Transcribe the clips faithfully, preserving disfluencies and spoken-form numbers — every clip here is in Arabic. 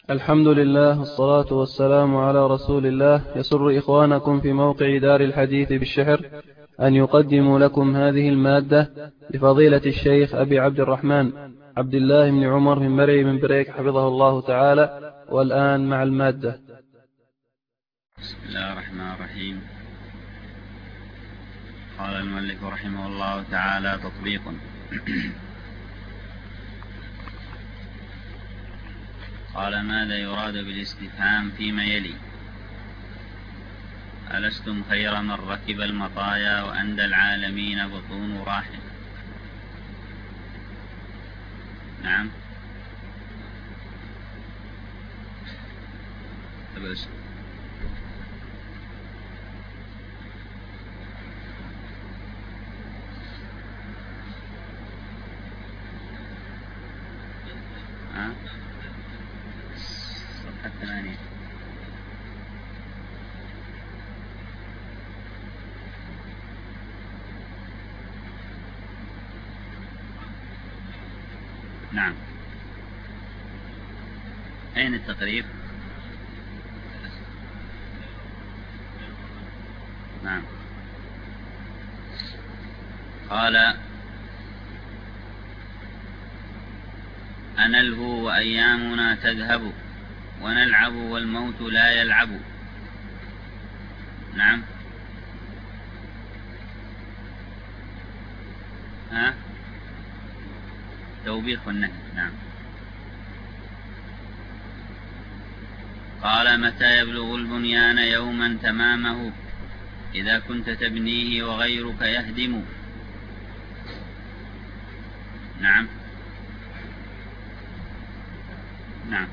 الحمد لله والصلاة والسلام على رسول الله. يسر إخوانكم في موقع دار الحديث بالشحر أن يقدموا لكم هذه المادة لفضيلة الشيخ أبي عبد الرحمن عبد الله بن عمر بن مري بن بريك حفظه الله تعالى. والآن مع المادة. بسم الله الرحمن الرحيم. قال المؤلف رحمه الله تعالى: تطبيق. قال: ماذا يراد بالاستفهام فيما يلي؟ ألستم خير من ركب المطايا وأندى العالمين بطون راحل؟ نعم. بس. ها؟ صفحة ثمانية. نعم. أين التقرير؟ نعم. قال: أنلهو وأيامنا تذهب ونلعب والموت لا يلعب. نعم. ها؟ توبيخ والنهي. نعم. قال: متى يبلغ البنيان يوما تمامه إذا كنت تبنيه وغيرك يهدم؟ نعم. نعم.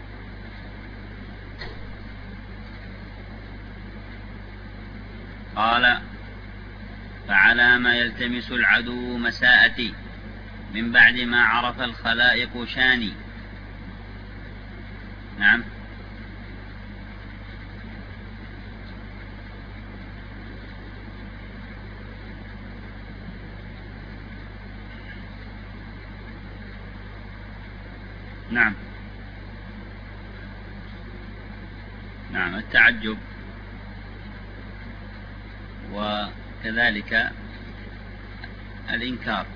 قال: فعلى ما يلتمس العدو مساءتي من بعد ما عرف الخلائق شاني. نعم. نعم. نعم. التعجب وكذلك الإنكار.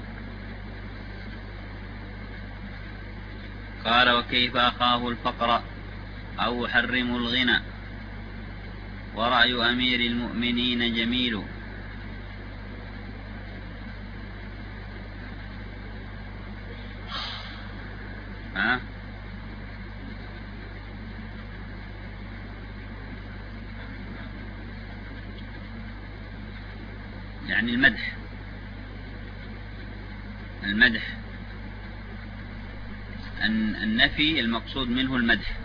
قال: وكيف أخاف الفقر أو أحرم الغنى ورأي أمير المؤمنين جميل. ها؟ يعني المدح. المدح النفي المقصود منه المدح.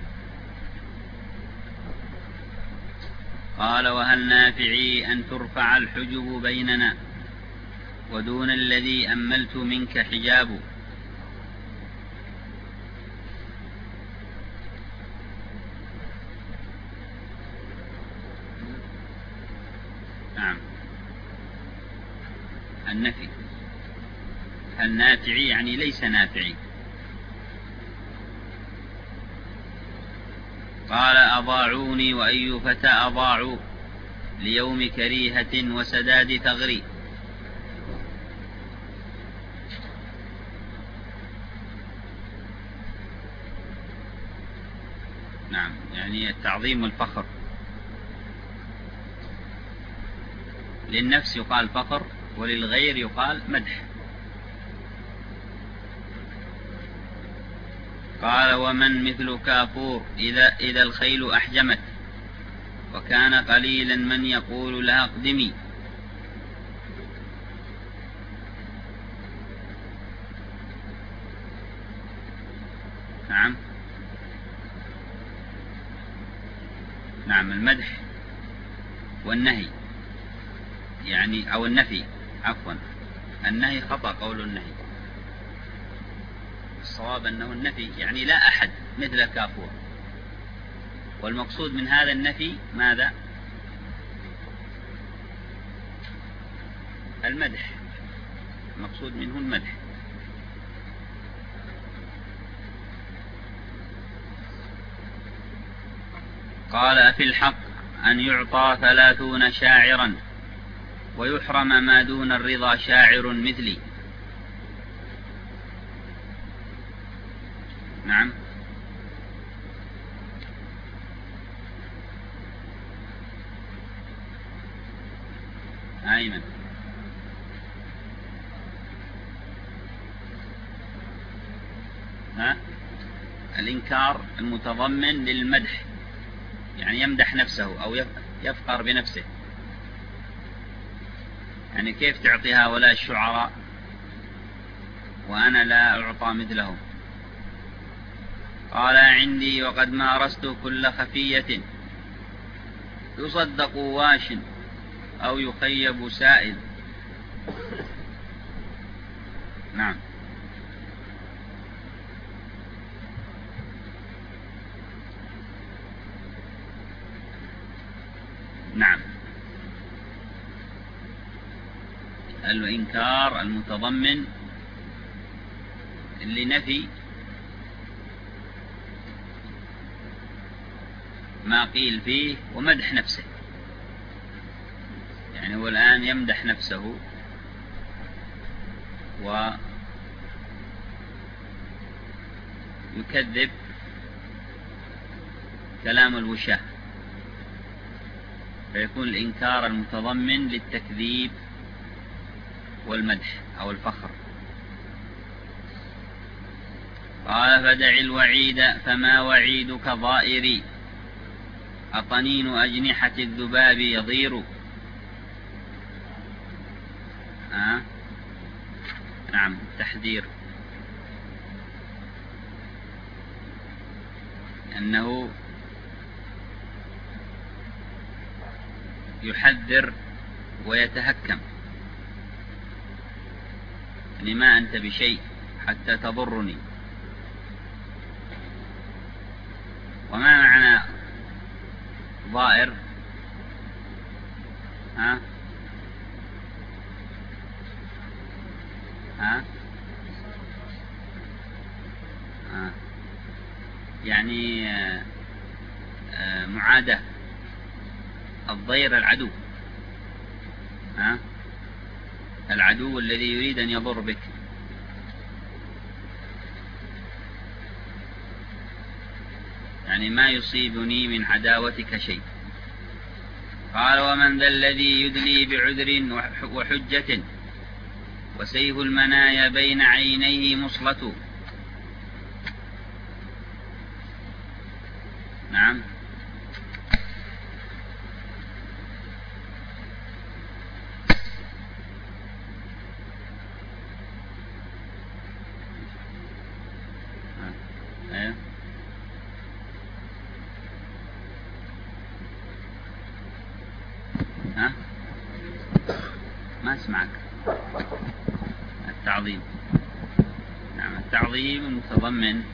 قال: وهل نافعي أن ترفع الحجب بيننا ودون الذي أملت منك حجاب؟ نعم. النفي. هل نافعي يعني ليس نافعي. قال: أضاعوني وأي فتى أضاعوا ليوم كريهة وسداد ثغري. نعم. يعني التعظيم والفخر. للنفس يقال فخر وللغير يقال مدح. قال: ومن مثل كافور إذا, إذا الخيل أحجمت وكان قليلا من يقول لها اقدمي. نعم. نعم. المدح والنهي يعني أو النفي. عفوا، النهي خطأ قول النهي. الصواب أنه النفي يعني لا أحد مثل كافور، والمقصود من هذا النفي ماذا؟ المدح. المقصود منه المدح. قال: أفي الحق أن يعطى ثلاثون شاعرا ويحرم ما دون الرضا شاعر مثلي؟ نعم. أيمن. ها؟ الإنكار المتضمن للمدح، يعني يمدح نفسه أو يفقر بنفسه. يعني كيف تعطي هؤلاء الشعراء وأنا لا أعطى مثلهم؟ قال: عندي وقد مارست كل خفية يصدق واش أو يخيب سائل. نعم. نعم. الإنكار المتضمن لنفي ما قيل فيه ومدح نفسه. يعني هو الآن يمدح نفسه ويكذب كلام الوشاة، فيكون الإنكار المتضمن للتكذيب والمدح أو الفخر. قال: فدع الوعيد فما وعيدك ضائري، أطنين أجنحة الذباب يضير. آه؟ نعم، تحذير أنه يحذر ويتهكم، يعني ما أنت بشيء حتى تضرني. وما معنى ضائر؟ ها؟ ها؟ ها؟ يعني آه آه معاداة. الضير العدو، ها؟ العدو الذي يريد أن يضر بك. يعني ما يصيبني من عداوتك شيء. قال: ومن ذا الذي يدلي بعذر وحجة وسيف المنايا بين عينيه مصلة. نعم. أيه. ها؟ ما اسمعك. التعظيم. نعم، التعظيم متضمن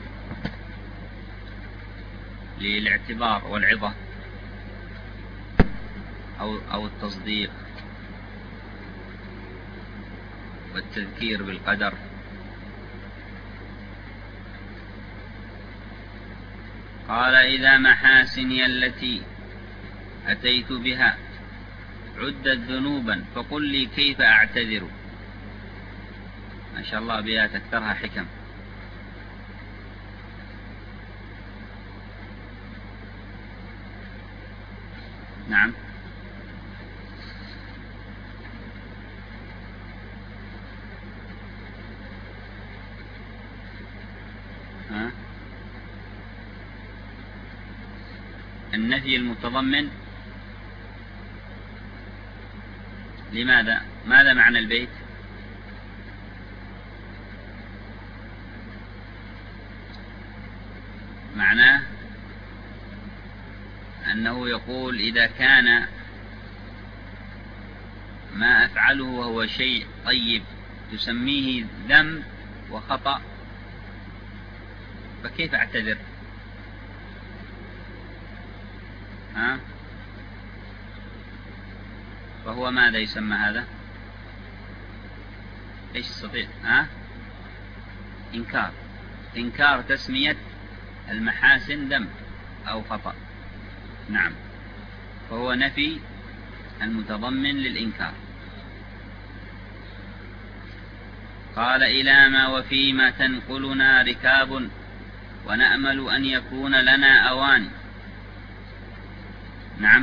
للاعتبار والعظة أو أو التصديق والتذكير بالقدر. قال: إذا محاسني التي أتيت بها عدت ذنوبا فقل لي كيف أعتذر. ما شاء الله أبيات أكثرها حكم. نعم. ها؟ النفي المتضمن لماذا؟ ماذا معنى البيت؟ معناه أنه يقول: إذا كان ما أفعله وهو شيء طيب تسميه ذنب وخطأ، فكيف أعتذر؟ ها؟ فهو ماذا يسمى هذا؟ إيش يستطيع؟ ها؟ إنكار. إنكار تسمية المحاسن ذنب أو خطأ. نعم، فهو نفي المتضمن للإنكار. قال إلى ما وفيما تنقلنا ركاب ونأمل أن يكون لنا أوان. نعم،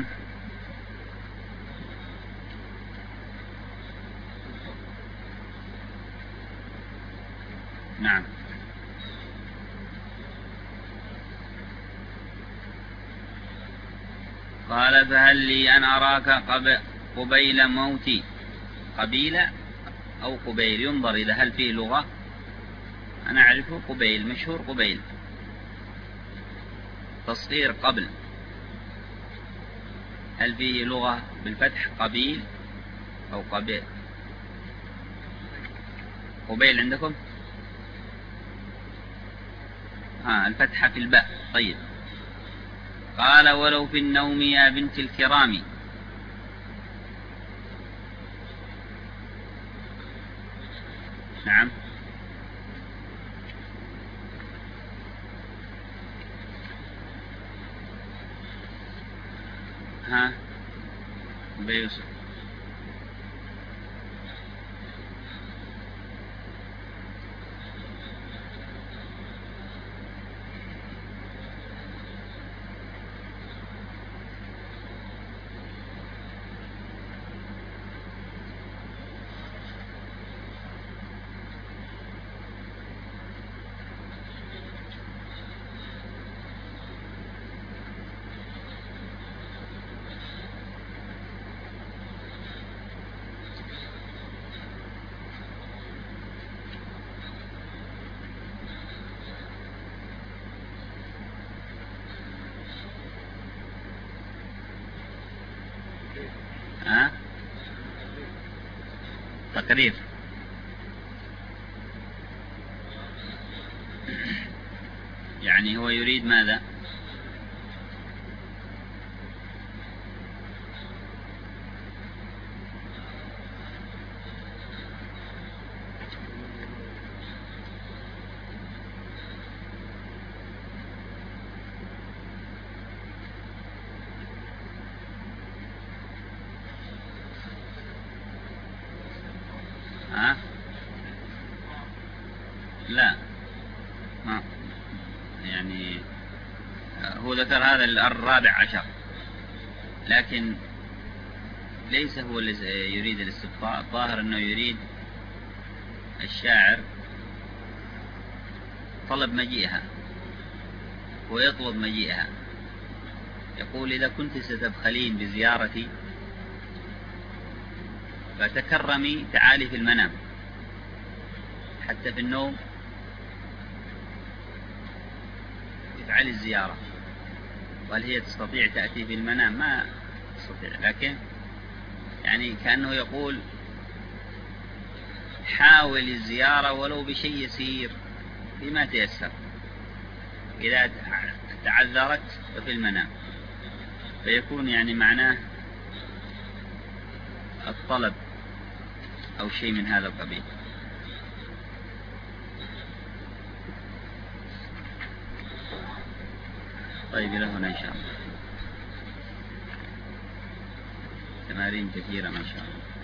نعم. قال فهل لي أن أراك قبيل موتي. قبيلة أو قبيل، ينظر إذا هل فيه لغة. أنا أعرفه قبيل، مشهور قبيل، تصغير قبل. هل فيه لغة بالفتح قبيل أو قبيل؟ قبيل عندكم؟ ها، الفتحة في الباء. طيب. قال ولو في النوم يا بنت الكرام. نعم. ها بيوسف. ها؟ تقرير. يعني هو يريد ماذا؟ ها؟ لا، ما يعني هو ذكر هذا الرابع عشر، لكن ليس هو الذي يريد الاستبقاء. الظاهر أنه يريد الشاعر طلب مجيئها ويطلب مجيئها. يقول إذا كنت ستبخلين بزيارتي فتكرمي تعالي في المنام، حتى في النوم افعلي الزيارة. وهل هي تستطيع تأتي في المنام؟ ما تستطيع، لكن يعني كأنه يقول حاول الزيارة ولو بشيء يسير بما تيسر، إذا تعذرت ففي المنام. فيكون يعني معناه الطلب أو شيء من هذا القبيل. طيب، إلى هنا إن شاء الله. تمارين كثيرة ما شاء الله.